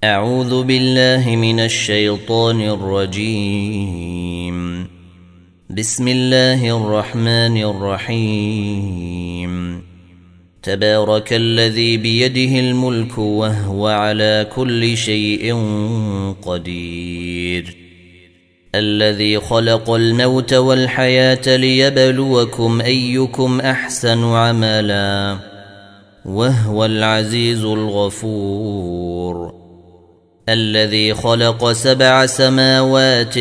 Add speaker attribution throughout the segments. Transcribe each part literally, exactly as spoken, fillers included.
Speaker 1: أعوذ بالله من الشيطان الرجيم. بسم الله الرحمن الرحيم. تبارك الذي بيده الملك وهو على كل شيء قدير، الذي خلق الموت والحياة ليبلوكم أيكم أحسن عملا وهو العزيز الغفور، الذي خلق سبع سماوات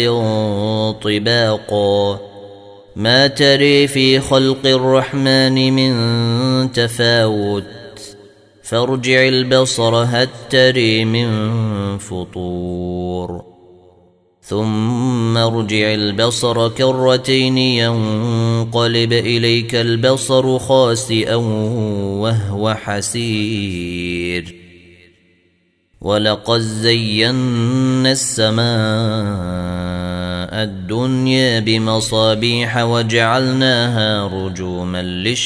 Speaker 1: طباقا ما تري في خلق الرحمن من تفاوت، فارجع البصر هل تري من فطور، ثم ارجع البصر كرتين ينقلب إليك البصر خاسئا وهو حسير، ولقد زينا السماء الدنيا بمصابيح وجعلناها رجوما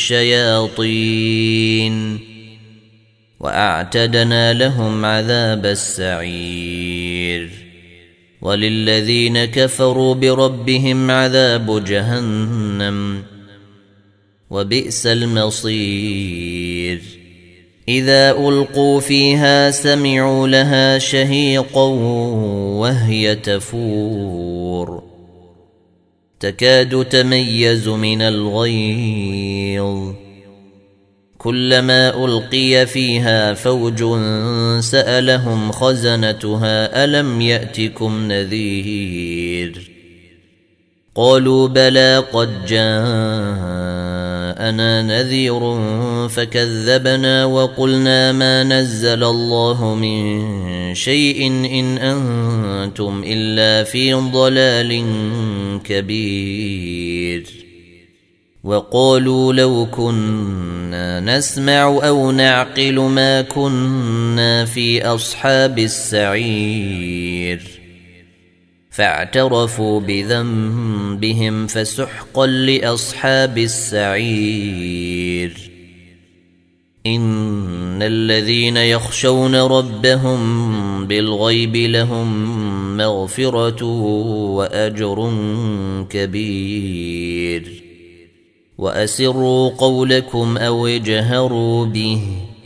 Speaker 1: للشياطين وأعتدنا لهم عذاب السعير، وللذين كفروا بربهم عذاب جهنم وبئس المصير. إذا ألقوا فيها سمعوا لها شهيقا وهي تفور، تكاد تميز من الغيظ، كلما ألقي فيها فوج سألهم خزنتها ألم يأتكم نذير، قالوا بلى قد جاءنا نذير فكذبنا وقلنا ما نزل الله من شيء إن أنتم إلا في ضلال كبير، وقالوا لو كنا نسمع أو نعقل ما كنا في أصحاب السعير، فاعترفوا بذنبهم فسحقا لأصحاب السعير. إن الذين يخشون ربهم بالغيب لهم مغفرة وأجر كبير، وأسروا قولكم أو اجهروا به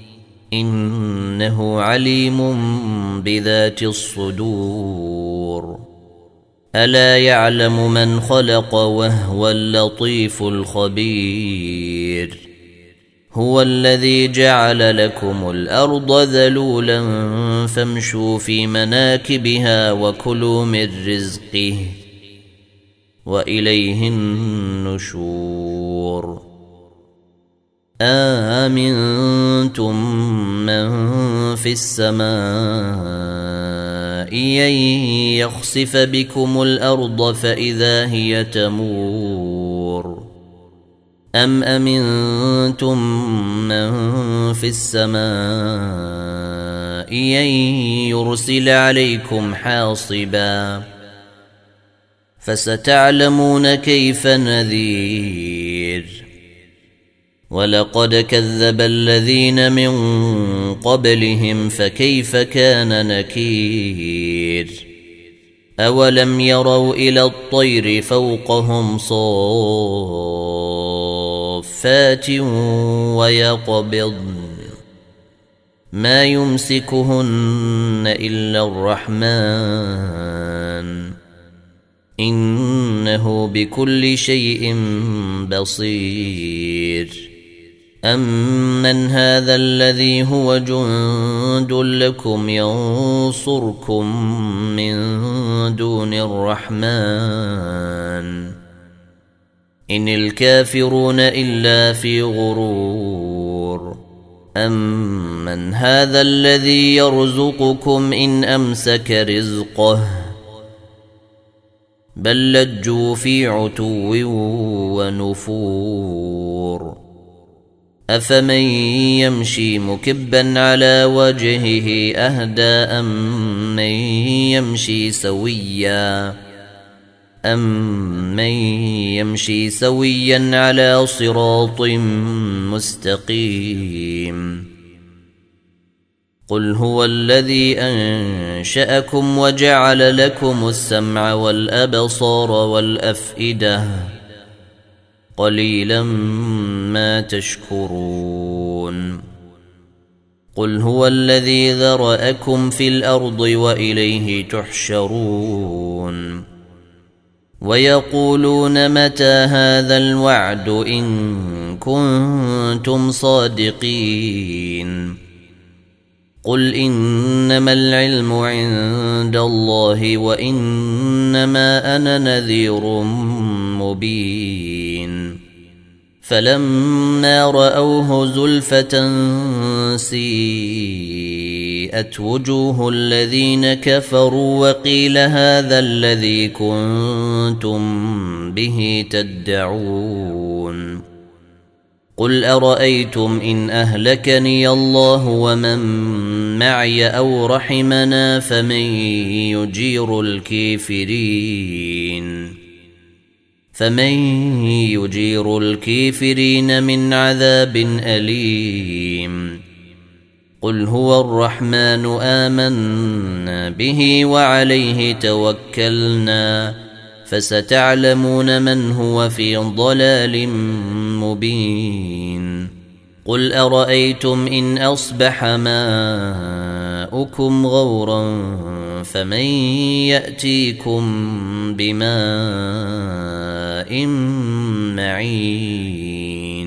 Speaker 1: إنه عليم بذات الصدور. ألا يعلم من خلق وهو اللطيف الخبير. هو الذي جعل لكم الأرض ذلولا فامشوا في مناكبها وكلوا من رزقه وإليه النشور. آمنتم من في السماء أن يخسف بكم الأرض فإذا هي تمور، أم أمنتم من في السماء أن يرسل عليكم حاصبا، فستعلمون كيف نذير. ولقد كذب الذين من قبلهم فكيف كان نكير. أولم يروا إلى الطير فوقهم صافات ويقبضن ما يمسكهن إلا الرحمن إنه بكل شيء بصير. أمن هذا الذي هو جند لكم ينصركم من دون الرحمن إن الكافرون إلا في غرور. أمن هذا الذي يرزقكم إن أمسك رزقه بل لجوا في عتو ونفور. أفمن يمشي مكبا على وجهه أهدى أم من يمشي سويا أم من يمشي سويا على صراط مستقيم. قل هو الذي أنشأكم وجعل لكم السمع والأبصار والأفئدة قليلا ما تشكرون قل هو الذي ذرأكم في الأرض وإليه تحشرون ويقولون متى هذا الوعد إن كنتم صادقين قل إنما العلم عند الله وإنما أنا نذير مبين فلما رأوه زلفة سيئت وجوه الذين كفروا وقيل هذا الذي كنتم به تدعون قل أرأيتم إن أهلكني الله ومن معي أو رحمنا فمن يجير الكافرين فمن يجير الكافرين من عذاب أليم قل هو الرحمن آمنا به وعليه توكلنا فستعلمون من هو في ضلال مبين قل أرأيتم إن أصبح ماؤكم غورا فمن يأتيكم بماء معين